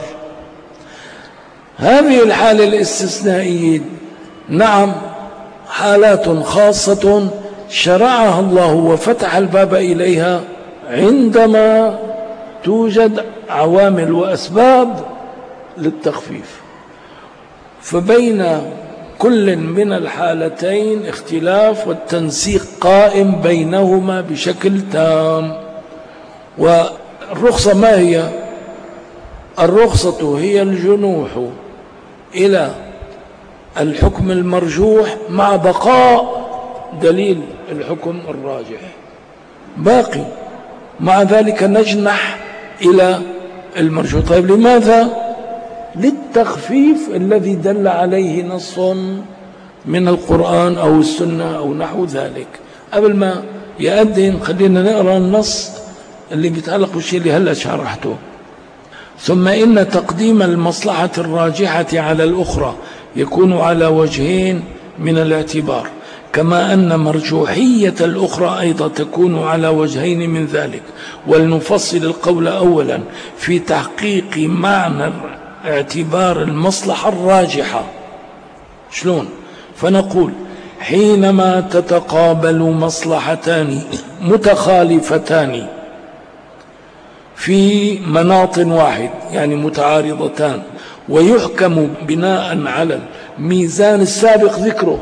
هذه الحالة الاستثنائية نعم حالات خاصة شرعها الله وفتح الباب إليها عندما توجد عوامل وأسباب للتخفيف، فبين كل من الحالتين اختلاف، والتنسيق قائم بينهما بشكل تام. والرخصة ما هي؟ الرخصة هي الجنوح إلى الحكم المرجوح مع بقاء دليل الحكم الراجح باقي، مع ذلك نجنح إلى المرجوح. طيب لماذا؟ للتخفيف الذي دل عليه نص من القرآن أو السنة أو نحو ذلك. قبل ما يأذن خلينا نقرأ النص اللي بيتعلق بالشيء اللي هلأ شرحته. ثم إن تقديم المصلحة الراجحة على الأخرى يكون على وجهين من الاعتبار، كما أن مرجوحية الأخرى أيضا تكون على وجهين من ذلك. ولنفصل القول أولا في تحقيق معنى اعتبار المصلحة الراجحة. شلون؟ فنقول حينما تتقابل مصلحتان متخالفتان في مناط واحد يعني متعارضتان، ويحكم بناء على الميزان السابق ذكره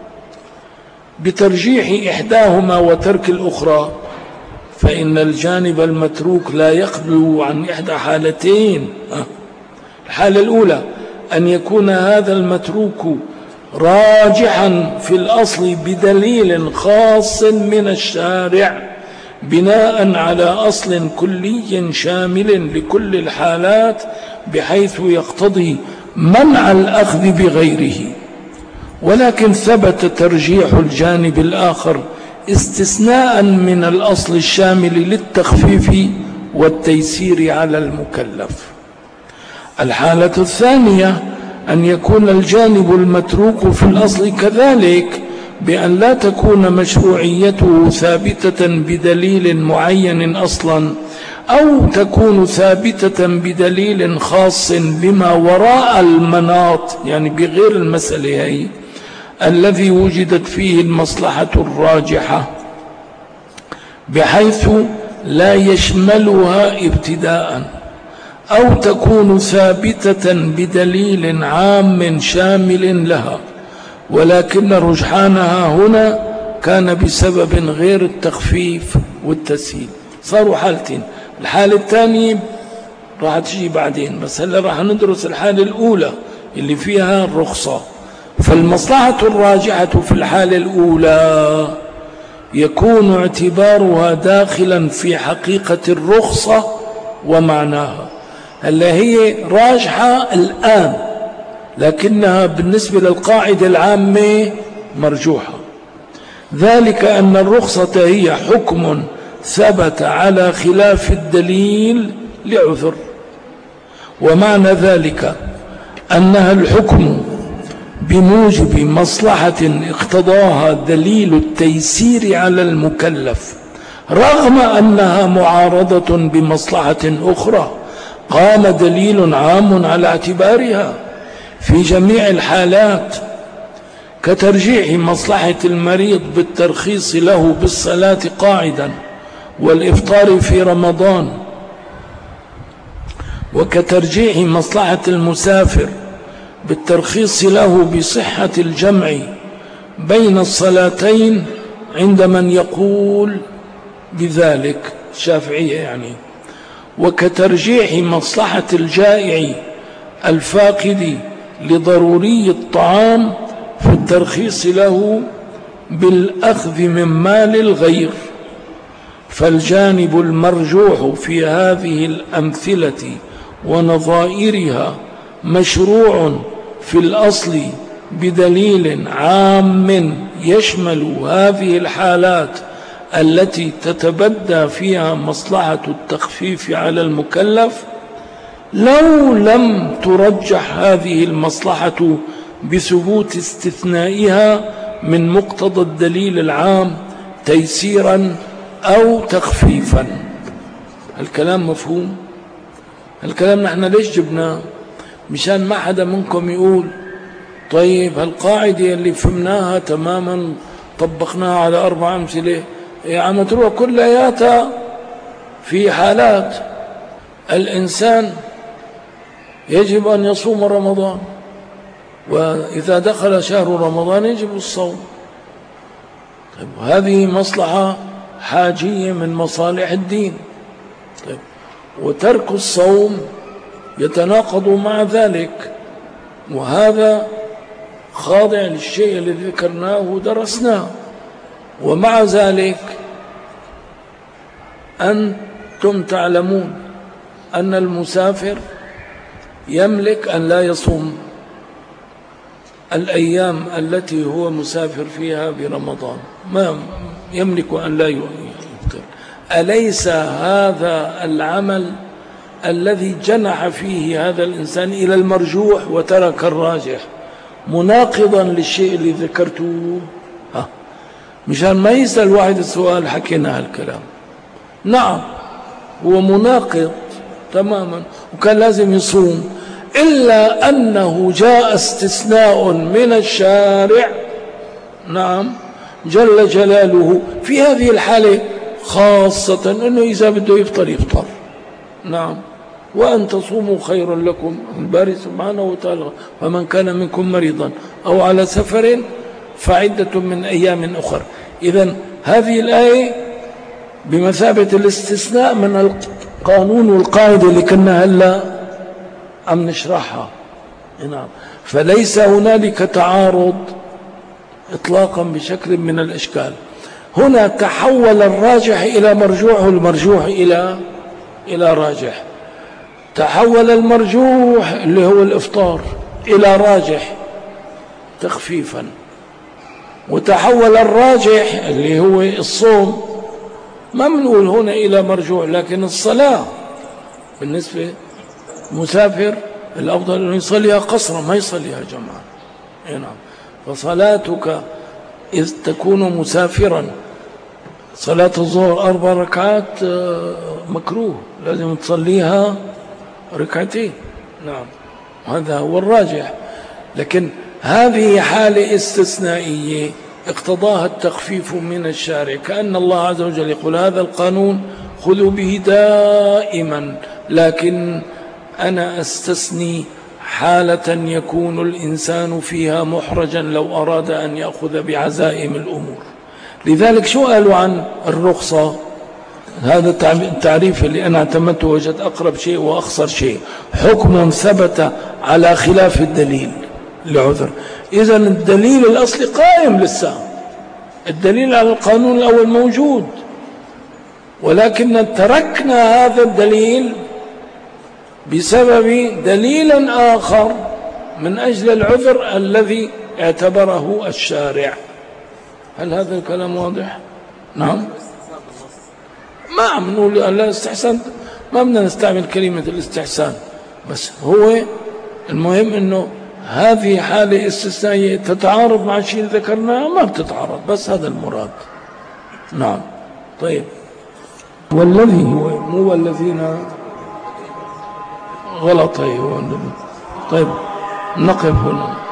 بترجيح إحداهما وترك الأخرى، فإن الجانب المتروك لا يخلو عن إحدى حالتين. الحالة الأولى أن يكون هذا المتروك راجحا في الأصل بدليل خاص من الشارع بناء على أصل كلي شامل لكل الحالات بحيث يقتضي منع الأخذ بغيره، ولكن ثبت ترجيح الجانب الآخر استثناء من الأصل الشامل للتخفيف والتيسير على المكلف. الحالة الثانية أن يكون الجانب المتروك في الأصل كذلك بأن لا تكون مشروعيته ثابتة بدليل معين أصلا، أو تكون ثابتة بدليل خاص بما وراء المناط يعني بغير المسألة هي الذي وجدت فيه المصلحة الراجحة بحيث لا يشملها ابتداء، أو تكون ثابتة بدليل عام شامل لها، ولكن رجحانها هنا كان بسبب غير التخفيف والتسهيل. صاروا حالتين، الحالة الثانية راح تجي بعدين، بس هلا راح ندرس الحالة الأولى اللي فيها الرخصة. فالمصلحة الراجحة في الحالة الأولى يكون اعتبارها داخلا في حقيقة الرخصة ومعناها. هلا هي راجحة الآن لكنها بالنسبة للقاعدة العامة مرجوحة، ذلك أن الرخصة هي حكم ثبت على خلاف الدليل لعذر. ومعنى ذلك أنها الحكم بموجب مصلحة اقتضاها دليل التيسير على المكلف، رغم أنها معارضة بمصلحة أخرى قام دليل عام على اعتبارها في جميع الحالات، كترجيح مصلحة المريض بالترخيص له بالصلاة قاعدا والإفطار في رمضان، وكترجيح مصلحة المسافر بالترخيص له بصحة الجمع بين الصلاتين عند من يقول بذلك، الشافعية يعني، وكترجيح مصلحة الجائع الفاقد لضروري الطعام في الترخيص له بالأخذ من مال الغير. فالجانب المرجوح في هذه الأمثلة ونظائرها مشروع في الأصل بدليل عام يشمل هذه الحالات التي تتبدى فيها مصلحة التخفيف على المكلف، لو لم ترجح هذه المصلحة بثبوت استثنائها من مقتضى الدليل العام تيسيرا أو تخفيفا. الكلام مفهوم؟ الكلام نحن ليش جبناه؟ مشان ما حدا منكم يقول طيب هالقاعدة اللي فهمناها تماما طبقناها على 4 أمثلة يا عم تروح كلياتها في حالات الإنسان يجب أن يصوم رمضان، وإذا دخل شهر رمضان يجب الصوم. طيب هذه مصلحة حاجية من مصالح الدين، طيب وترك الصوم يتناقض مع ذلك، وهذا خاضع للشيء الذي ذكرناه ودرسناه. ومع ذلك أنتم تعلمون أن المسافر يملك أن لا يصوم الأيام التي هو مسافر فيها برمضان، ما يملك أن لا يفطر. أليس هذا العمل الذي جنح فيه هذا الإنسان إلى المرجوح وترك الراجح مناقضا للشيء اللي ذكرته؟ مشان ما يسأل واحد السؤال حكينا هالكلام. نعم هو مناقض تماما وكان لازم يصوم، إلا أنه جاء استثناء من الشارع، نعم جل جلاله، في هذه الحالة خاصة أنه إذا بده يفطر يفطر، نعم، وأن تصوموا خير لكم، الباري سبحانه وتعالى، فمن كان منكم مريضا أو على سفر فعدة من أيام أخر. إذن هذه الآية بمثابة الاستثناء من القانون والقاعدة اللي كنا هلا عم نشرحها، نعم. فليس هنالك تعارض إطلاقا بشكل من الإشكال. هنا تحول الراجح إلى مرجوح والمرجوح إلى راجح. تحول المرجوح اللي هو الإفطار إلى راجح تخفيفا، وتحول الراجح اللي هو الصوم ما بنقول هنا إلى مرجوع، لكن الصلاة بالنسبة مسافر الأفضل أن يصليها قصرا ما يصليها جماعة، نعم. فصلاتك إذ تكون مسافرا صلاة الظهر 4 ركعات مكروه، لازم تصليها 2 ركعتين، نعم، هذا هو الراجح. لكن هذه حالة استثنائية اقتضاها التخفيف من الشارع، كأن الله عز وجل يقول هذا القانون خذوا به دائما، لكن أنا أستثني حالة يكون الإنسان فيها محرجا لو أراد أن يأخذ بعزائم الأمور. لذلك شو قالوا عن الرخصة؟ هذا التعريف اللي أنا اعتمدته وجد أقرب شيء وأخصر شيء: حكم ثبت على خلاف الدليل لعذر. إذن الدليل الأصلي قائم لسه، الدليل على القانون الأول موجود، ولكن تركنا هذا الدليل بسبب دليل آخر من أجل العذر الذي اعتبره الشارع. هل هذا الكلام واضح؟ نعم. ما عم نقول الاستحسان، ما بدنا نستعمل كلمة الاستحسان، بس هو المهم انه هذه حالة استثنائية تتعارض مع شيء ذكرناه، ما بتتعارض، بس هذا المراد. نعم. طيب، والذي هو مو والذين غلط. طيب نقف هنا.